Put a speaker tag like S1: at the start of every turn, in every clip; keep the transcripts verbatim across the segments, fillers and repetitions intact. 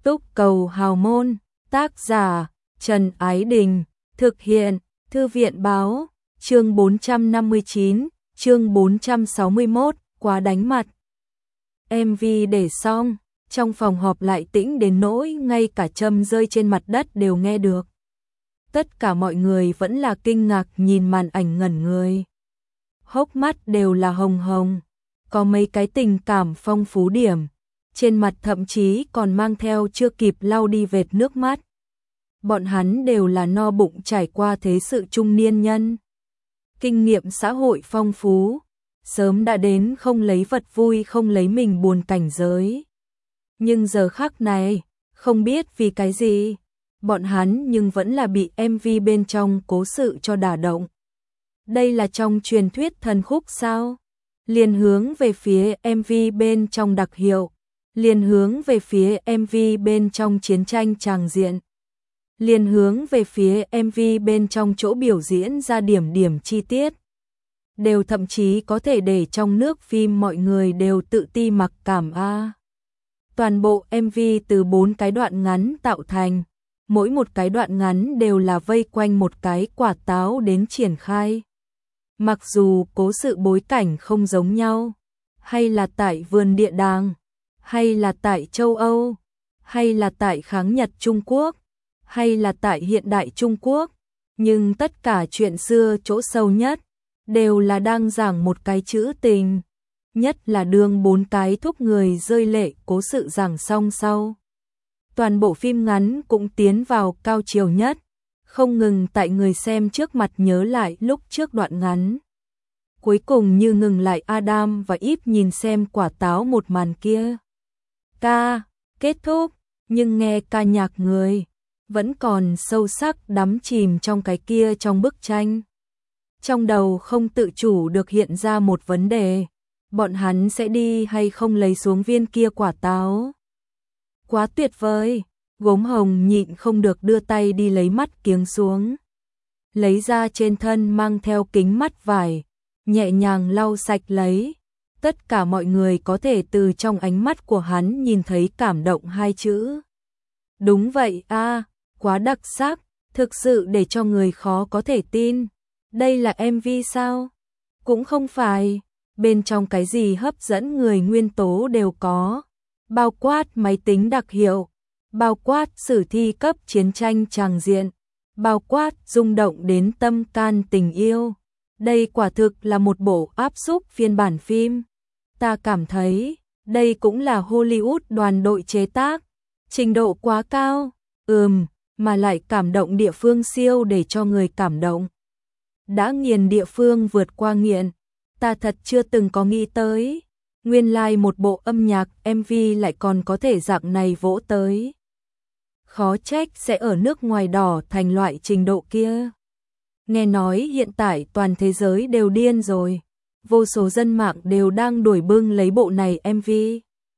S1: Túc Cầu Hào Môn, tác giả Trần Ái Đình, thực hiện Thư viện Báo, chương bốn trăm năm mươi chín, chương bốn trăm sáu mươi mốt, quá đánh mặt. em vê để xong, trong phòng họp lại tĩnh đến nỗi ngay cả châm rơi trên mặt đất đều nghe được. Tất cả mọi người vẫn là kinh ngạc nhìn màn ảnh ngẩn người. Hốc mắt đều là hồng hồng, có mấy cái tình cảm phong phú điểm, trên mặt thậm chí còn mang theo chưa kịp lau đi vệt nước mắt. Bọn hắn đều là no bụng trải qua thế sự trung niên nhân. Kinh nghiệm xã hội phong phú, sớm đã đến không lấy vật vui không lấy mình buồn cảnh giới. Nhưng giờ khắc này, không biết vì cái gì, bọn hắn nhưng vẫn là bị em vê bên trong cố sự cho đả động. Đây là trong truyền thuyết thần khúc sao? Liền hướng về phía em vê bên trong đặc hiệu, liền hướng về phía em vê bên trong chiến tranh tràng diện, liền hướng về phía em vê bên trong chỗ biểu diễn ra điểm điểm chi tiết. Đều thậm chí có thể để trong nước phim mọi người đều tự ti mặc cảm a. Toàn bộ em vê từ bốn cái đoạn ngắn tạo thành, mỗi một cái đoạn ngắn đều là vây quanh một cái quả táo đến triển khai. Mặc dù cố sự bối cảnh không giống nhau, hay là tại vườn địa đàng, hay là tại châu Âu, hay là tại kháng Nhật Trung Quốc, hay là tại hiện đại Trung Quốc, nhưng tất cả chuyện xưa chỗ sâu nhất đều là đang giảng một cái chữ tình, nhất là đương bốn cái thúc người rơi lệ cố sự giảng xong sau. Toàn bộ phim ngắn cũng tiến vào cao chiều nhất, không ngừng tại người xem trước mặt nhớ lại lúc trước đoạn ngắn. Cuối cùng như ngừng lại Adam và Eve nhìn xem quả táo một màn kia. Ca, kết thúc, nhưng nghe ca nhạc người, vẫn còn sâu sắc đắm chìm trong cái kia trong bức tranh. Trong đầu không tự chủ được hiện ra một vấn đề, bọn hắn sẽ đi hay không lấy xuống viên kia quả táo. Quá tuyệt vời, Gốm Hồng nhịn không được đưa tay đi lấy mắt kiếng xuống. Lấy ra trên thân mang theo kính mắt vải, nhẹ nhàng lau sạch lấy. Tất cả mọi người có thể từ trong ánh mắt của hắn nhìn thấy cảm động hai chữ. Đúng vậy a, quá đặc sắc, thực sự để cho người khó có thể tin. Đây là em vê sao? Cũng không phải, bên trong cái gì hấp dẫn người nguyên tố đều có, bao quát máy tính đặc hiệu, bao quát sử thi cấp chiến tranh tràng diện, bao quát rung động đến tâm can tình yêu. Đây quả thực là một bộ áp xúc phiên bản phim. Ta cảm thấy, đây cũng là Hollywood đoàn đội chế tác, trình độ quá cao, ừm, mà lại cảm động địa phương siêu để cho người cảm động. Đã nghiền địa phương vượt qua nghiện, ta thật chưa từng có nghĩ tới. Nguyên lai like một bộ âm nhạc em vê lại còn có thể dạng này vỗ tới. Khó trách sẽ ở nước ngoài đỏ thành loại trình độ kia. Nghe nói hiện tại toàn thế giới đều điên rồi, vô số dân mạng đều đang đuổi bưng lấy bộ này em vê.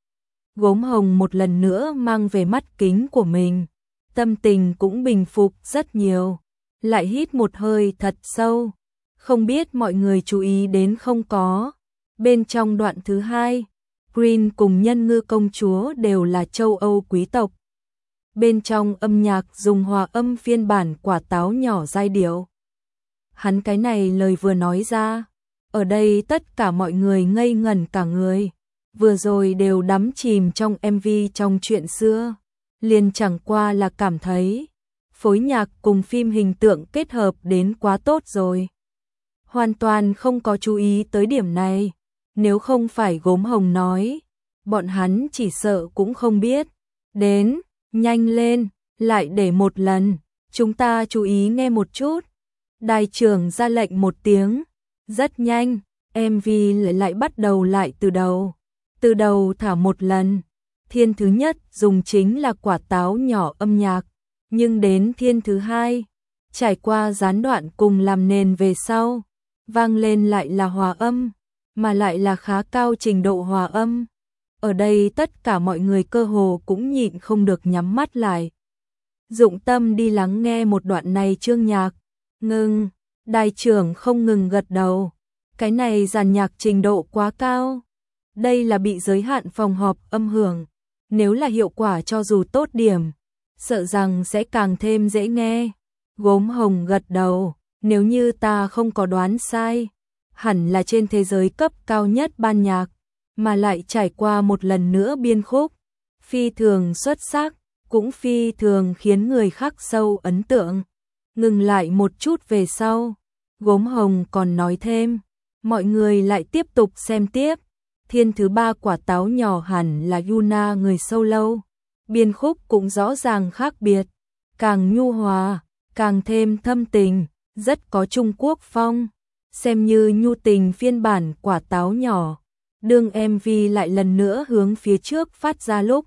S1: Gốm Hồng một lần nữa mang về mắt kính của mình, tâm tình cũng bình phục rất nhiều, lại hít một hơi thật sâu. Không biết mọi người chú ý đến không có, bên trong đoạn thứ hai, Green cùng Nhân Ngư công chúa đều là châu Âu quý tộc. Bên trong âm nhạc dùng hòa âm phiên bản quả táo nhỏ giai điệu. Hắn cái này lời vừa nói ra, ở đây tất cả mọi người ngây ngẩn cả người, vừa rồi đều đắm chìm trong em vê trong chuyện xưa, liền chẳng qua là cảm thấy phối nhạc cùng phim hình tượng kết hợp đến quá tốt rồi. Hoàn toàn không có chú ý tới điểm này, nếu không phải Gốm Hồng nói, bọn hắn chỉ sợ cũng không biết. Đến, nhanh lên, lại để một lần, chúng ta chú ý nghe một chút. Đài trưởng ra lệnh một tiếng, rất nhanh, em vê lại, lại bắt đầu lại từ đầu. Từ đầu thả một lần, thiên thứ nhất dùng chính là quả táo nhỏ âm nhạc, nhưng đến thiên thứ hai, trải qua gián đoạn cùng làm nền về sau, vang lên lại là hòa âm, mà lại là khá cao trình độ hòa âm. Ở đây tất cả mọi người cơ hồ cũng nhịn không được nhắm mắt lại, dụng tâm đi lắng nghe một đoạn này chương nhạc. Ngưng, đài trưởng không ngừng gật đầu. Cái này dàn nhạc trình độ quá cao. Đây là bị giới hạn phòng họp âm hưởng. nếu là hiệu quả cho dù tốt điểm, sợ rằng sẽ càng thêm dễ nghe. Gốm hồng gật đầu, nếu như ta không có đoán sai, hẳn là trên thế giới cấp cao nhất ban nhạc, mà lại trải qua một lần nữa biên khúc, phi thường xuất sắc, cũng phi thường khiến người khắc sâu ấn tượng. Ngừng lại một chút về sau, Gốm hồng còn nói thêm, mọi người lại tiếp tục xem tiếp. Thiên thứ ba quả táo nhỏ hẳn là Yuna người solo, biên khúc cũng rõ ràng khác biệt, càng nhu hòa, càng thêm thâm tình, rất có Trung Quốc phong, xem như nhu tình phiên bản quả táo nhỏ. Đương em vê lại lần nữa hướng phía trước phát ra lúc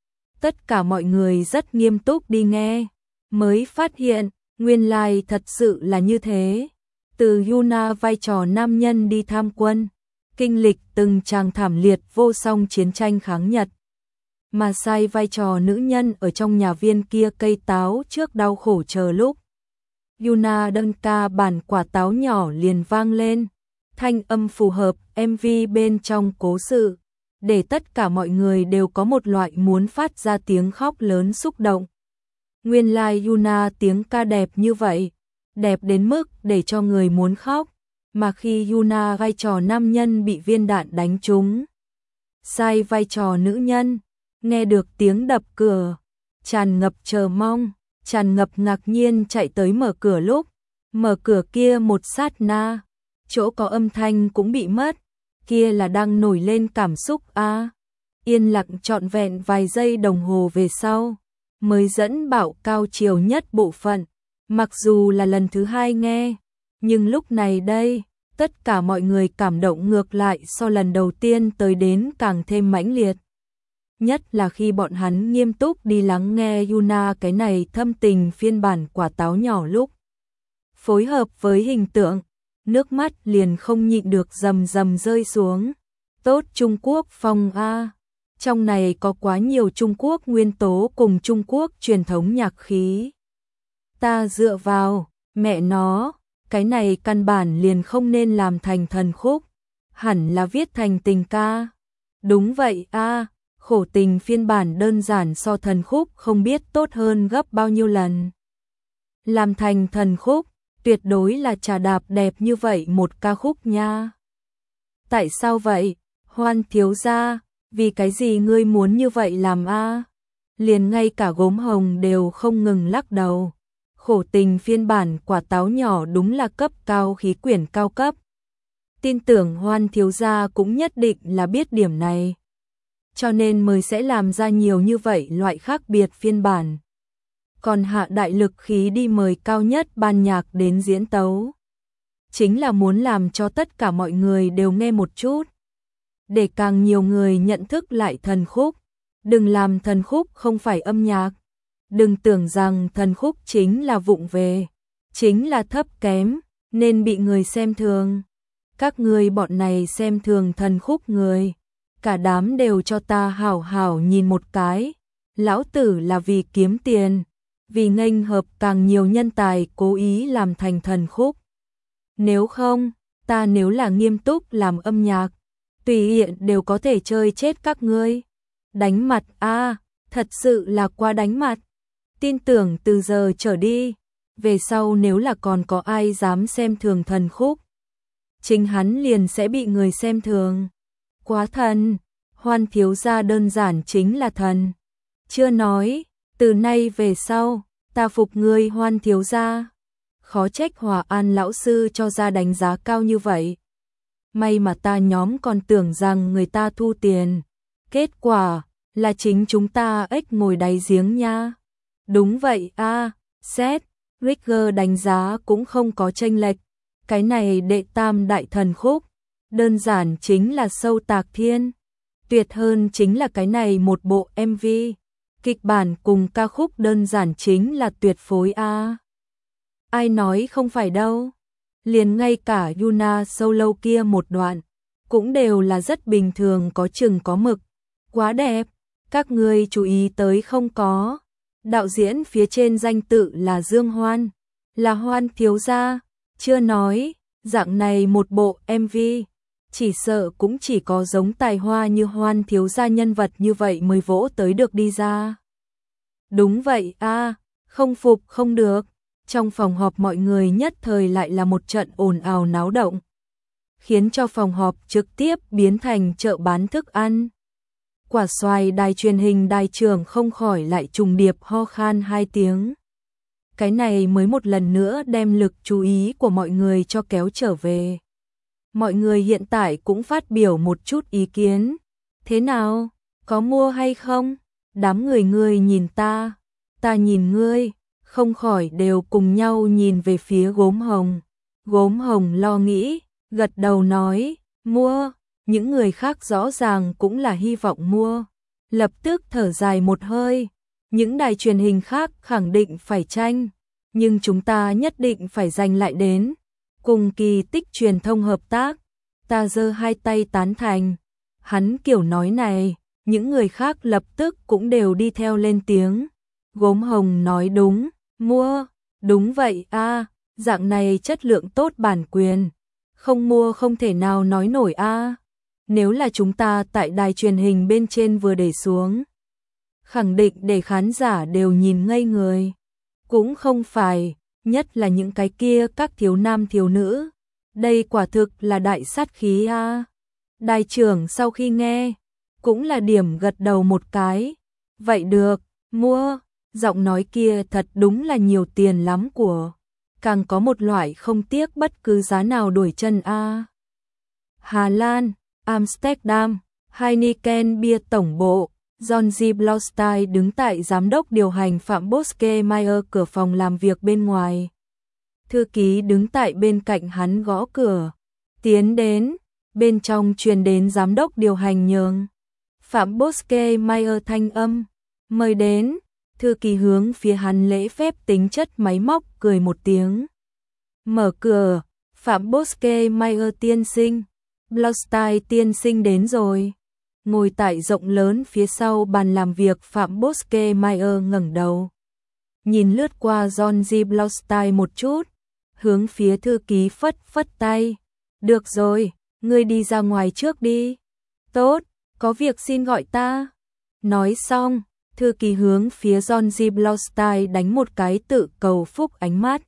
S1: tất cả mọi người rất nghiêm túc đi nghe, mới phát hiện, nguyên lai thật sự là như thế. Từ Yuna vai trò nam nhân đi tham quân, kinh lịch từng tràng thảm liệt vô song chiến tranh kháng Nhật, mà sai vai trò nữ nhân ở trong nhà viên kia cây táo trước đau khổ chờ lúc. Yuna đơn ca bản quả táo nhỏ liền vang lên, thanh âm phù hợp em vê bên trong cố sự, để tất cả mọi người đều có một loại muốn phát ra tiếng khóc lớn xúc động. Nguyên lai Yuna tiếng ca đẹp như vậy, đẹp đến mức để cho người muốn khóc, mà khi Yuna vai trò nam nhân bị viên đạn đánh trúng, sai vai trò nữ nhân, nghe được tiếng đập cửa, tràn ngập chờ mong, tràn ngập ngạc nhiên chạy tới mở cửa lúc, mở cửa kia một sát na, chỗ có âm thanh cũng bị mất, kia là đang nổi lên cảm xúc a. À. Yên lặng trọn vẹn vài giây đồng hồ về sau, mới dẫn bạo cao chiều nhất bộ phận, mặc dù là lần thứ hai nghe, nhưng lúc này đây, tất cả mọi người cảm động ngược lại so lần đầu tiên tới đến càng thêm mãnh liệt. Nhất là khi bọn hắn nghiêm túc đi lắng nghe Yuna cái này thâm tình phiên bản quả táo nhỏ lúc. Phối hợp với hình tượng, nước mắt liền không nhịn được rầm rầm rơi xuống. Tốt Trung Quốc phong a. Trong này có quá nhiều Trung Quốc nguyên tố cùng Trung Quốc truyền thống nhạc khí. Ta dựa vào, mẹ nó, cái này căn bản liền không nên làm thành thần khúc, hẳn là viết thành tình ca. Đúng vậy a, khổ tình phiên bản đơn giản so thần khúc không biết tốt hơn gấp bao nhiêu lần. Làm thành thần khúc, tuyệt đối là trà đạp đẹp như vậy một ca khúc nha. Tại sao vậy, Hoan thiếu gia, vì cái gì ngươi muốn như vậy làm a? Liền ngay cả Gốm hồng đều không ngừng lắc đầu. Khổ tình phiên bản quả táo nhỏ đúng là cấp cao khí quyển cao cấp. Tin tưởng Hoan thiếu gia cũng nhất định là biết điểm này. Cho nên mới sẽ làm ra nhiều như vậy loại khác biệt phiên bản. Còn hạ đại lực khí đi mời cao nhất ban nhạc đến diễn tấu. Chính là muốn làm cho tất cả mọi người đều nghe một chút. Để càng nhiều người nhận thức lại thần khúc. Đừng làm thần khúc không phải âm nhạc. Đừng tưởng rằng thần khúc chính là vụng về, chính là thấp kém, nên bị người xem thường. Các ngươi bọn này xem thường thần khúc người, cả đám đều cho ta hảo hảo nhìn một cái. Lão tử là vì kiếm tiền, vì nghênh hợp càng nhiều nhân tài cố ý làm thành thần khúc. Nếu không, ta nếu là nghiêm túc làm âm nhạc, tùy hiện đều có thể chơi chết các ngươi. Đánh mặt a, à, thật sự là quá đánh mặt. Tin tưởng từ giờ trở đi, về sau nếu là còn có ai dám xem thường thần khúc, chính hắn liền sẽ bị người xem thường. Quá thần, Hoan thiếu gia đơn giản chính là thần. Chưa nói, từ nay về sau, ta phục ngươi Hoan thiếu gia. Khó trách Hòa An lão sư cho ra đánh giá cao như vậy. May mà ta nhóm còn tưởng rằng người ta thu tiền. Kết quả là chính chúng ta ếch ngồi đáy giếng nha. Đúng vậy a, à, Seth, Rigger đánh giá cũng không có chênh lệch. Cái này đệ tam đại thần khúc, đơn giản chính là sâu tạc thiên. Tuyệt hơn chính là cái này một bộ em vê. Kịch bản cùng ca khúc đơn giản chính là tuyệt phối a. À. Ai nói không phải đâu. Liền ngay cả Yuna solo kia một đoạn, cũng đều là rất bình thường có chừng có mực. Quá đẹp, các ngươi chú ý tới không có. Đạo diễn phía trên danh tự là Dương Hoan, là Hoan thiếu gia, chưa nói, dạng này một bộ em vê, chỉ sợ cũng chỉ có giống tài hoa như Hoan thiếu gia nhân vật như vậy mới vỗ tới được đi ra. Đúng vậy a, không phục không được. Trong phòng họp mọi người nhất thời lại là một trận ồn ào náo động, khiến cho phòng họp trực tiếp biến thành chợ bán thức ăn. Quả xoài đài truyền hình đài trưởng không khỏi lại trùng điệp ho khan hai tiếng. Cái này mới một lần nữa đem lực chú ý của mọi người cho kéo trở về. Mọi người hiện tại cũng phát biểu một chút ý kiến. Thế nào? Có mua hay không? Đám người ngươi nhìn ta, ta nhìn ngươi, không khỏi đều cùng nhau nhìn về phía Gốm Hồng. Gốm Hồng lo nghĩ, gật đầu nói, mua. Những người khác rõ ràng cũng là hy vọng mua. Lập tức thở dài một hơi. Những đài truyền hình khác khẳng định phải tranh, nhưng chúng ta nhất định phải giành lại đến. Cùng Kỳ Tích truyền thông hợp tác, ta giơ hai tay tán thành. Hắn kiểu nói này, những người khác lập tức cũng đều đi theo lên tiếng. Gốm Hồng nói đúng, mua, đúng vậy a, dạng này chất lượng tốt bản quyền, không mua không thể nào nói nổi a. Nếu là chúng ta tại đài truyền hình bên trên vừa để xuống, khẳng định để khán giả đều nhìn ngây người. Cũng không phải, nhất là những cái kia các thiếu nam thiếu nữ. Đây quả thực là đại sát khí a. Đài trưởng sau khi nghe, cũng là điểm gật đầu một cái. Vậy được, mua. Giọng nói kia thật đúng là nhiều tiền lắm của. Càng có một loại không tiếc bất cứ giá nào đuổi chân a. Hà Lan, Amsterdam, Heineken Bia tổng bộ, John G. Blaustein đứng tại giám đốc điều hành Phạm Bosque-Mayer cửa phòng làm việc bên ngoài. Thư ký đứng tại bên cạnh hắn gõ cửa. Tiến đến, bên trong truyền đến giám đốc điều hành nhường. Phạm Bosque-Mayer thanh âm, mời đến. Thư ký hướng phía hắn lễ phép tính chất máy móc cười một tiếng. Mở cửa, Phạm Bosque-Mayer tiên sinh. Blaustein tiên sinh đến rồi. Ngồi tại rộng lớn phía sau bàn làm việc, Phạm Bosque-Mayer ngẩng đầu, nhìn lướt qua John G. Blaustein một chút, hướng phía thư ký phất phất tay. Được rồi, ngươi đi ra ngoài trước đi. Tốt, có việc xin gọi ta. Nói xong, thư ký hướng phía John G. Blaustein đánh một cái tự cầu phúc ánh mắt.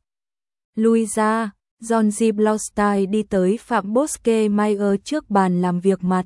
S1: Lui ra, John G. Blaustein đi tới Phạm Bosque-Mayer trước bàn làm việc mặt.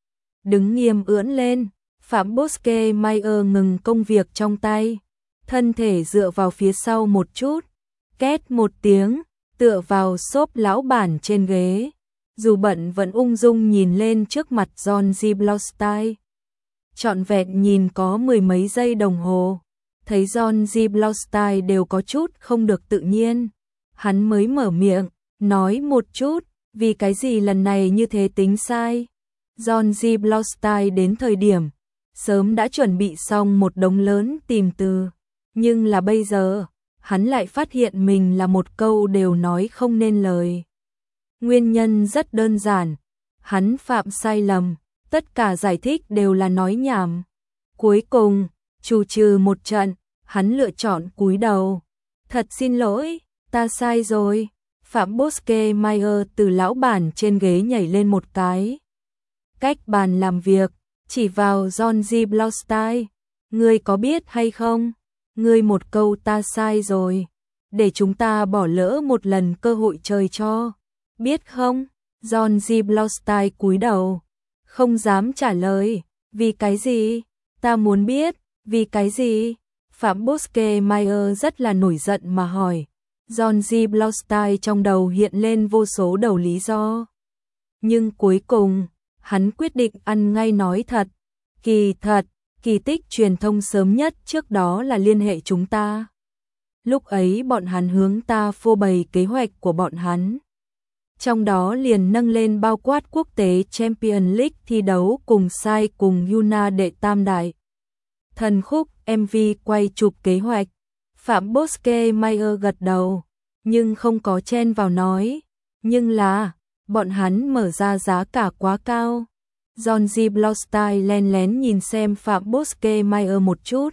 S1: Đứng nghiêm ưỡn lên, Phạm Bosque-Mayer ngừng công việc trong tay, thân thể dựa vào phía sau một chút, két một tiếng, tựa vào xốp lão bản trên ghế. Dù bận vẫn ung dung nhìn lên trước mặt John G. Blaustein. Trọn vẹn nhìn có mười mấy giây đồng hồ, thấy John G. Blaustein đều có chút không được tự nhiên. Hắn mới mở miệng, nói một chút, vì cái gì lần này như thế tính sai. John G. Blaustein đến thời điểm, sớm đã chuẩn bị xong một đống lớn tìm từ. Nhưng là bây giờ, hắn lại phát hiện mình là một câu đều nói không nên lời. Nguyên nhân rất đơn giản, hắn phạm sai lầm, tất cả giải thích đều là nói nhảm. Cuối cùng, trù trừ một trận, hắn lựa chọn cúi đầu. Thật xin lỗi, ta sai rồi. Phạm Bosque-Mayer từ lão bản trên ghế nhảy lên một cái. Cách bàn làm việc, chỉ vào John G. Blaustein. Ngươi có biết hay không? Ngươi một câu ta sai rồi. Để chúng ta bỏ lỡ một lần cơ hội trời cho. Biết không? John G. Blaustein cúi đầu. Không dám trả lời. Vì cái gì? Ta muốn biết. Vì cái gì? Phạm Bosque-Mayer rất là nổi giận mà hỏi. John G. Blaustein trong đầu hiện lên vô số đầu lý do. Nhưng cuối cùng, hắn quyết định ăn ngay nói thật. Kỳ thật, Kỳ Tích truyền thông sớm nhất trước đó là liên hệ chúng ta. Lúc ấy bọn hắn hướng ta phô bày kế hoạch của bọn hắn. Trong đó liền nâng lên bao quát quốc tế Champions League thi đấu cùng sai cùng Yuna đệ tam đại. Thần khúc em vê quay chụp kế hoạch. Phạm Bosque-Mayer gật đầu, nhưng không có chen vào nói. Nhưng là, bọn hắn mở ra giá cả quá cao. John G. Blaustein len lén nhìn xem Phạm Bosque-Mayer một chút.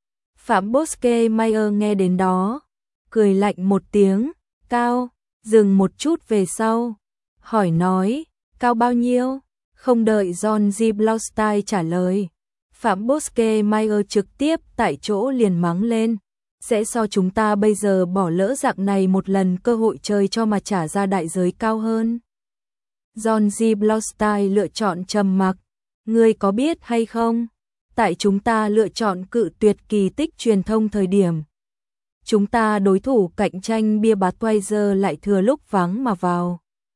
S1: Phạm Bosque-Mayer nghe đến đó, cười lạnh một tiếng, cao, dừng một chút về sau, hỏi nói, Cao bao nhiêu? Không đợi John Ziblauskai trả lời, Phạm Bosque-Mayer trực tiếp tại chỗ liền mắng lên. Sẽ so chúng ta bây giờ bỏ lỡ dạng này một lần cơ hội chơi cho mà trả ra đại giới cao hơn. John Ziblauskai lựa chọn trầm mặc. Ngươi có biết hay không? Tại chúng ta lựa chọn cự tuyệt kỳ tích truyền thông thời điểm, chúng ta đối thủ cạnh tranh bia Budweiser lại thừa lúc vắng mà vào.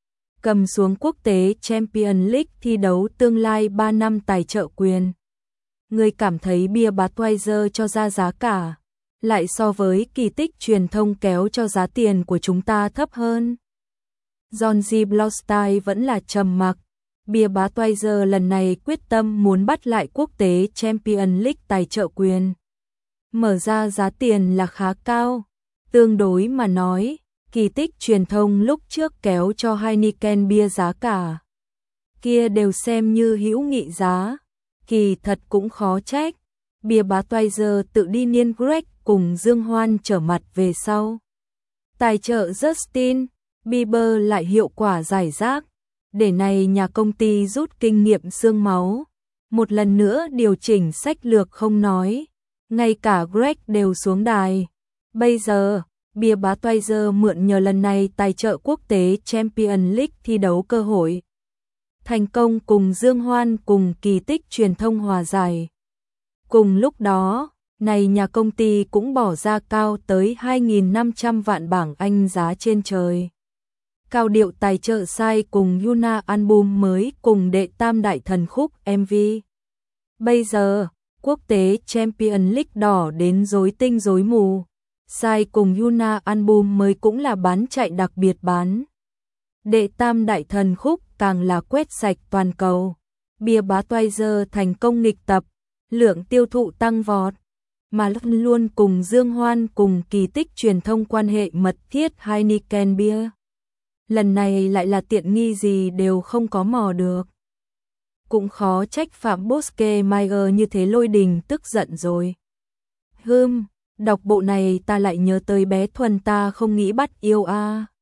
S1: Cầm xuống quốc tế Champions League thi đấu tương lai ba năm tài trợ quyền. Ngươi cảm thấy bia Budweiser cho ra giá cả, lại so với kỳ tích truyền thông kéo cho giá tiền của chúng ta thấp hơn. John Ziblauskai vẫn là trầm mặc. Bia Budweiser lần này quyết tâm muốn bắt lại quốc tế Champions League tài trợ quyền. Mở ra giá tiền là khá cao. Tương đối mà nói, kỳ tích truyền thông lúc trước kéo cho Heineken bia giá cả kia đều xem như hữu nghị giá. Kỳ thật cũng khó trách. Bia Budweiser tự đi niên Greg cùng Dương Hoan trở mặt về sau. Tài trợ Justin Bieber lại hiệu quả giải rác. Để này nhà công ty rút kinh nghiệm xương máu. Một lần nữa điều chỉnh sách lược không nói. Ngay cả Greg đều xuống đài. Bây giờ, bia Budweiser mượn nhờ lần này tài trợ quốc tế Champions League thi đấu cơ hội. Thành công cùng Dương Hoan cùng kỳ tích truyền thông hòa giải. Cùng lúc đó, này nhà công ty cũng bỏ ra cao tới hai nghìn năm trăm vạn bảng Anh giá trên trời. Cao điệu tài trợ sai cùng Yuna album mới cùng đệ tam đại thần khúc em vê. Bây giờ, quốc tế Champions League đỏ đến rối tinh rối mù. Sai cùng Yuna album mới cũng là bán chạy đặc biệt bán. Đệ tam đại thần khúc càng là quét sạch toàn cầu. Bia Budweiser thành công nghịch tập, lượng tiêu thụ tăng vọt. Mà luôn cùng Dương Hoan cùng kỳ tích truyền thông quan hệ mật thiết Heineken bia. Lần này lại là tiện nghi gì đều không có mò được. Cũng khó trách Phạm Bosque-Mayer như thế lôi đình tức giận rồi. Hừm, đọc bộ này ta lại nhớ tới bé Thuần ta không nghĩ bắt yêu a. À.